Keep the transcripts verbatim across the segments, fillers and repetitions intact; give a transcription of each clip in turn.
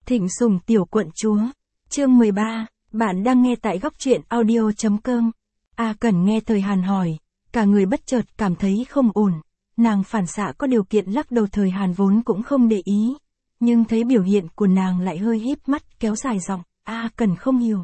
Thịnh Sủng tiểu quận chúa. Chương mười ba, bạn đang nghe tại góc truyện audio chấm com. A Cẩn nghe Thời Hàn hỏi, cả người bất chợt cảm thấy không ổn. Nàng phản xạ có điều kiện lắc đầu. Thời Hàn vốn cũng không để ý, nhưng thấy biểu hiện của nàng lại hơi híp mắt kéo dài giọng, A Cẩn không hiểu.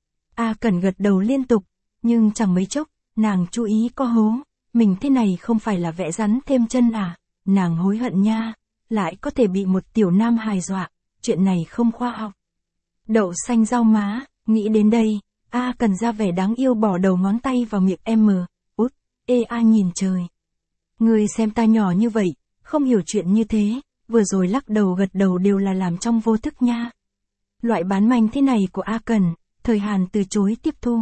A Cẩn gật đầu liên tục, nhưng chẳng mấy chốc, nàng chú ý có hố, mình thế này không phải là vẽ rắn thêm chân à, nàng hối hận nha, lại có thể bị một tiểu nam hài dọa, chuyện này không khoa học. Đậu xanh rau má, nghĩ đến đây, A Cẩn ra vẻ đáng yêu bỏ đầu ngón tay vào miệng em. Út, ê a nhìn trời. Người xem ta nhỏ như vậy, không hiểu chuyện như thế, vừa rồi lắc đầu gật đầu đều là làm trong vô thức nha. Loại bán manh thế này của A Cẩn, Thời Hàn từ chối tiếp thu.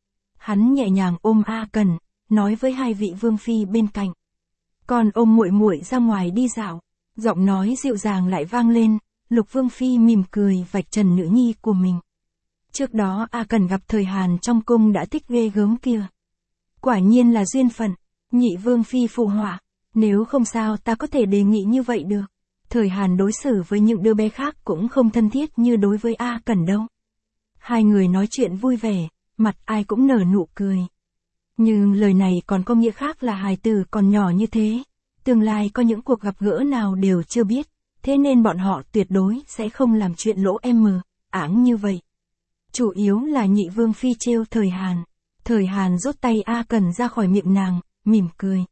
Hắn nhẹ nhàng ôm A Cẩn, nói với hai vị vương phi bên cạnh. Còn ôm muội muội ra ngoài đi dạo, giọng nói dịu dàng lại vang lên, Lục Vương Phi mỉm cười vạch trần nữ nhi của mình. Trước đó A Cẩn gặp Thời Hàn trong cung đã thích ghê gớm kia. Quả nhiên là duyên phận, nhị Vương Phi phụ họa, nếu không sao ta có thể đề nghị như vậy được. Thời Hàn đối xử với những đứa bé khác cũng không thân thiết như đối với A Cẩn đâu. Hai người nói chuyện vui vẻ, mặt ai cũng nở nụ cười. Nhưng lời này còn có nghĩa khác là hài tử còn nhỏ như thế, tương lai có những cuộc gặp gỡ nào đều chưa biết, thế nên bọn họ tuyệt đối sẽ không làm chuyện lỗ em áng như vậy. Chủ yếu là nhị Vương Phi trêu Thời Hàn. Thời Hàn rút tay A Cẩn ra khỏi miệng nàng, mỉm cười.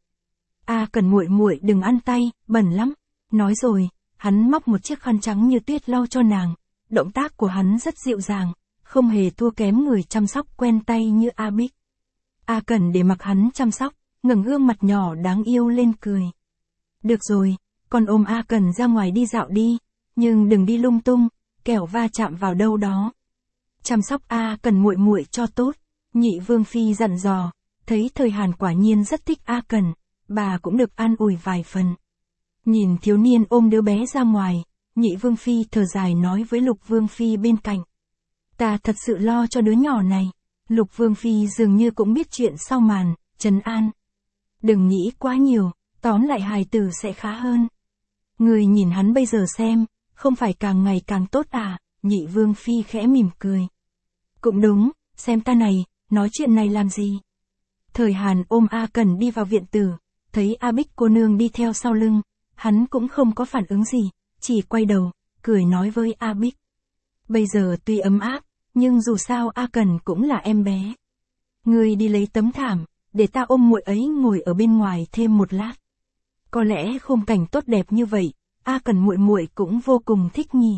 A Cẩn muội muội đừng ăn tay, bẩn lắm. Nói rồi, hắn móc một chiếc khăn trắng như tuyết lau cho nàng. Động tác của hắn rất dịu dàng, không hề thua kém người chăm sóc quen tay như A Bích. A Cẩn để mặc hắn chăm sóc, ngẩng gương mặt nhỏ đáng yêu lên cười. Được rồi, con ôm A Cẩn ra ngoài đi dạo đi, nhưng đừng đi lung tung, kẻo va chạm vào đâu đó. Chăm sóc A Cẩn muội muội cho tốt, nhị Vương Phi dặn dò, thấy Thời Hàn quả nhiên rất thích A Cẩn, bà cũng được an ủi vài phần. Nhìn thiếu niên ôm đứa bé ra ngoài, nhị Vương Phi thở dài nói với Lục Vương Phi bên cạnh. Ta thật sự lo cho đứa nhỏ này. Lục Vương Phi dường như cũng biết chuyện sau màn, trấn an. Đừng nghĩ quá nhiều, tóm lại hài tử sẽ khá hơn. Người nhìn hắn bây giờ xem, không phải càng ngày càng tốt à, nhị Vương Phi khẽ mỉm cười. Cũng đúng, xem ta này, nói chuyện này làm gì. Thời Hàn ôm A Cẩn đi vào viện tử, thấy A Bích cô nương đi theo sau lưng, hắn cũng không có phản ứng gì, chỉ quay đầu, cười nói với A Bích. Bây giờ tuy ấm áp, nhưng dù sao A Cẩn cũng là em bé. Ngươi đi lấy tấm thảm, để ta ôm muội ấy ngồi ở bên ngoài thêm một lát. Có lẽ khung cảnh tốt đẹp như vậy, A Cẩn muội muội cũng vô cùng thích nhỉ.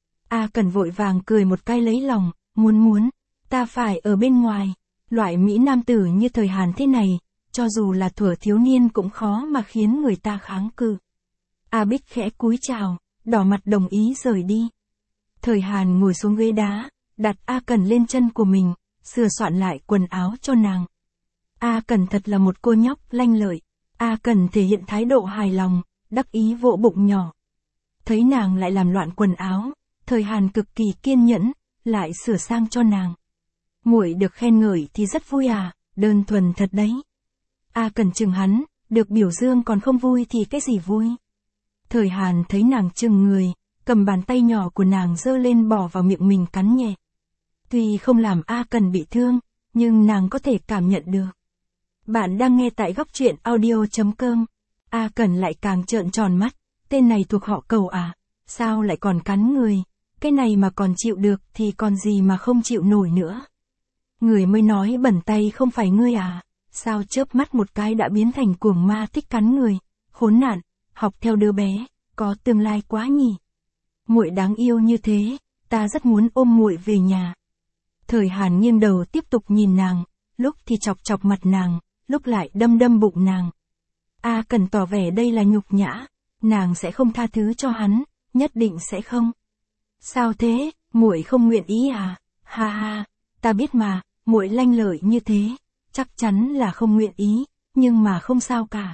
A Cẩn vội vàng cười một cái lấy lòng, muốn muốn, ta phải ở bên ngoài. Loại mỹ nam tử như Thời Hàn thế này, cho dù là thuở thiếu niên cũng khó mà khiến người ta kháng cự. A Bích khẽ cúi chào, đỏ mặt đồng ý rời đi. Thời Hàn ngồi xuống ghế đá, đặt A Cẩn lên chân của mình, sửa soạn lại quần áo cho nàng. A Cẩn thật là một cô nhóc lanh lợi. A Cẩn thể hiện thái độ hài lòng, đắc ý vỗ bụng nhỏ. Thấy nàng lại làm loạn quần áo, Thời Hàn cực kỳ kiên nhẫn, lại sửa sang cho nàng. Muội được khen ngợi thì rất vui à, đơn thuần thật đấy. A Cẩn chừng hắn, được biểu dương còn không vui thì cái gì vui. Thời Hàn thấy nàng chừng người, cầm bàn tay nhỏ của nàng giơ lên bỏ vào miệng mình cắn nhẹ. Tuy không làm A Cẩn bị thương, nhưng nàng có thể cảm nhận được. Bạn đang nghe tại góc truyện audio chấm com. A Cẩn lại càng trợn tròn mắt, tên này thuộc họ Cầu à, sao lại còn cắn người, cái này mà còn chịu được thì còn gì mà không chịu nổi nữa. Người mới nói bẩn tay không phải ngươi à, sao chớp mắt một cái đã biến thành cuồng ma thích cắn người, khốn nạn, học theo đứa bé, có tương lai quá nhỉ. Muội đáng yêu như thế, ta rất muốn ôm muội về nhà. Thời Hàn nghiêng đầu tiếp tục nhìn nàng, lúc thì chọc chọc mặt nàng, lúc lại đâm đâm bụng nàng. A Cẩn tỏ vẻ đây là nhục nhã, nàng sẽ không tha thứ cho hắn, nhất định sẽ không. Sao thế, muội không nguyện ý à? Ha ha, ta biết mà, muội lanh lợi như thế, chắc chắn là không nguyện ý, nhưng mà không sao cả.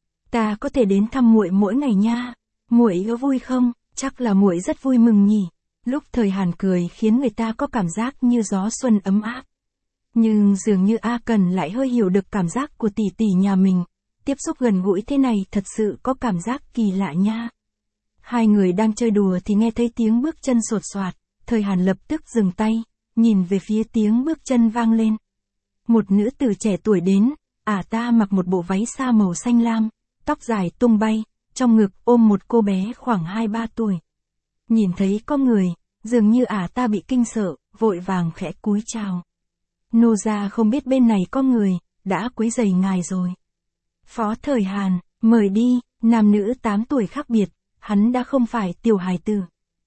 Ta có thể đến thăm muội mỗi ngày nha. Muội có vui không? Chắc là muội rất vui mừng nhỉ. Lúc Thời Hàn cười khiến người ta có cảm giác như gió xuân ấm áp. Nhưng dường như A Cẩn lại hơi hiểu được cảm giác của tỷ tỷ nhà mình. Tiếp xúc gần gũi thế này thật sự có cảm giác kỳ lạ nha. Hai người đang chơi đùa thì nghe thấy tiếng bước chân sột soạt, Thời Hàn lập tức dừng tay, nhìn về phía tiếng bước chân vang lên. Một nữ tử trẻ tuổi đến, ả ta mặc một bộ váy sa màu xanh lam, tóc dài tung bay, trong ngực ôm một cô bé khoảng hai ba tuổi. Nhìn thấy có người, dường như ả ta bị kinh sợ, vội vàng khẽ cúi chào. Nô gia không biết bên này có người, đã quấy rầy ngài rồi. Phó Thời Hàn, mời đi, nam nữ tám tuổi khác biệt, hắn đã không phải tiểu hài tử.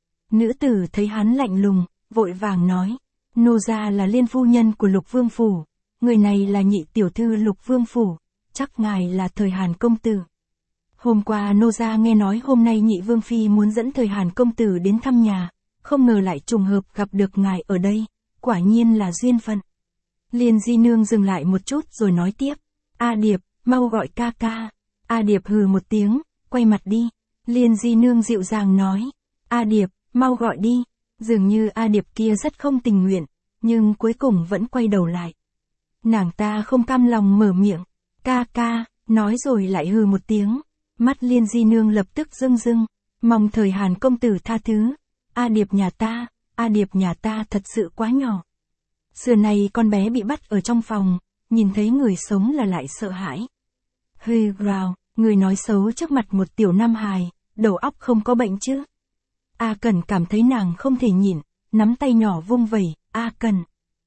Nữ tử thấy hắn lạnh lùng, vội vàng nói, nô gia là liên phu nhân của Lục Vương Phủ, người này là nhị tiểu thư Lục Vương Phủ, chắc ngài là Thời Hàn công tử. Hôm qua nô gia nghe nói hôm nay nhị Vương Phi muốn dẫn Thời Hàn công tử đến thăm nhà, không ngờ lại trùng hợp gặp được ngài ở đây, quả nhiên là duyên phận. Liên Di Nương dừng lại một chút rồi nói tiếp, A Điệp, mau gọi ca ca. A Điệp hừ một tiếng, quay mặt đi. Liên Di Nương dịu dàng nói, A Điệp, mau gọi đi. Dường như A Điệp kia rất không tình nguyện, nhưng cuối cùng vẫn quay đầu lại. Nàng ta không cam lòng mở miệng, ca ca, nói rồi lại hừ một tiếng. Mắt Liên Di Nương lập tức rưng rưng, mong Thời Hàn công tử tha thứ. A Điệp nhà ta, A Điệp nhà ta thật sự quá nhỏ. Xưa này con bé bị bắt ở trong phòng, nhìn thấy người sống là lại sợ hãi. Hừ rào, người nói xấu trước mặt một tiểu nam hài, đầu óc không có bệnh chứ. A Cẩn cảm thấy nàng không thể nhịn, nắm tay nhỏ vung vẩy, A Cẩn.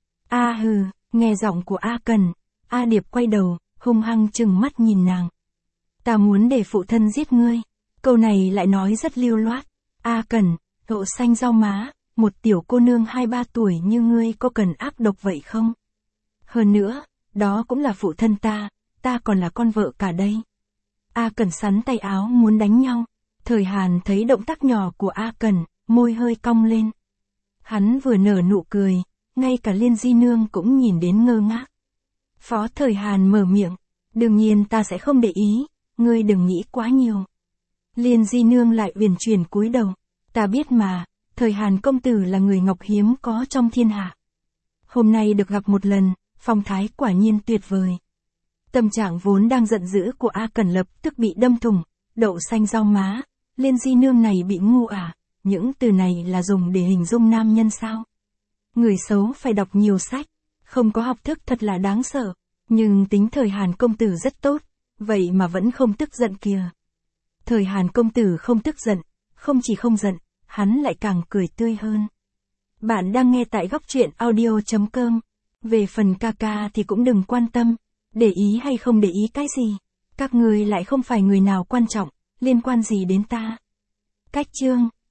A hừ, nghe giọng của A Cẩn, A Điệp quay đầu, hung hăng trừng mắt nhìn nàng. Ta muốn để phụ thân giết ngươi. Câu này lại nói rất lưu loát. A Cẩn, độ xanh rau má, một tiểu cô nương hai ba tuổi như ngươi có cần ác độc vậy không? Hơn nữa, đó cũng là phụ thân ta, ta còn là con vợ cả đây. A Cẩn sắn tay áo muốn đánh nhau. Thời Hàn thấy động tác nhỏ của A Cẩn, môi hơi cong lên. Hắn vừa nở nụ cười, ngay cả Liên Di Nương cũng nhìn đến ngơ ngác. Phó Thời Hàn mở miệng, đương nhiên ta sẽ không để ý, ngươi đừng nghĩ quá nhiều. Liên Di Nương lại uyển chuyển cúi đầu, ta biết mà, Thời Hàn công tử là người ngọc hiếm có trong thiên hạ. Hôm nay được gặp một lần, phong thái quả nhiên tuyệt vời. Tâm trạng vốn đang giận dữ của A Cẩn lập tức bị đâm thủng, đậu xanh rau má, Liên Di Nương này bị ngu à, những từ này là dùng để hình dung nam nhân sao? Người xấu phải đọc nhiều sách, không có học thức thật là đáng sợ, nhưng tính Thời Hàn công tử rất tốt, vậy mà vẫn không tức giận kìa. Thời Hàn công tử không tức giận, không chỉ không giận, hắn lại càng cười tươi hơn. Bạn đang nghe tại góc truyện audio chấm com. Về phần ca ca thì cũng đừng quan tâm, để ý hay không để ý cái gì. Các ngươi lại không phải người nào quan trọng, liên quan gì đến ta. Cách chương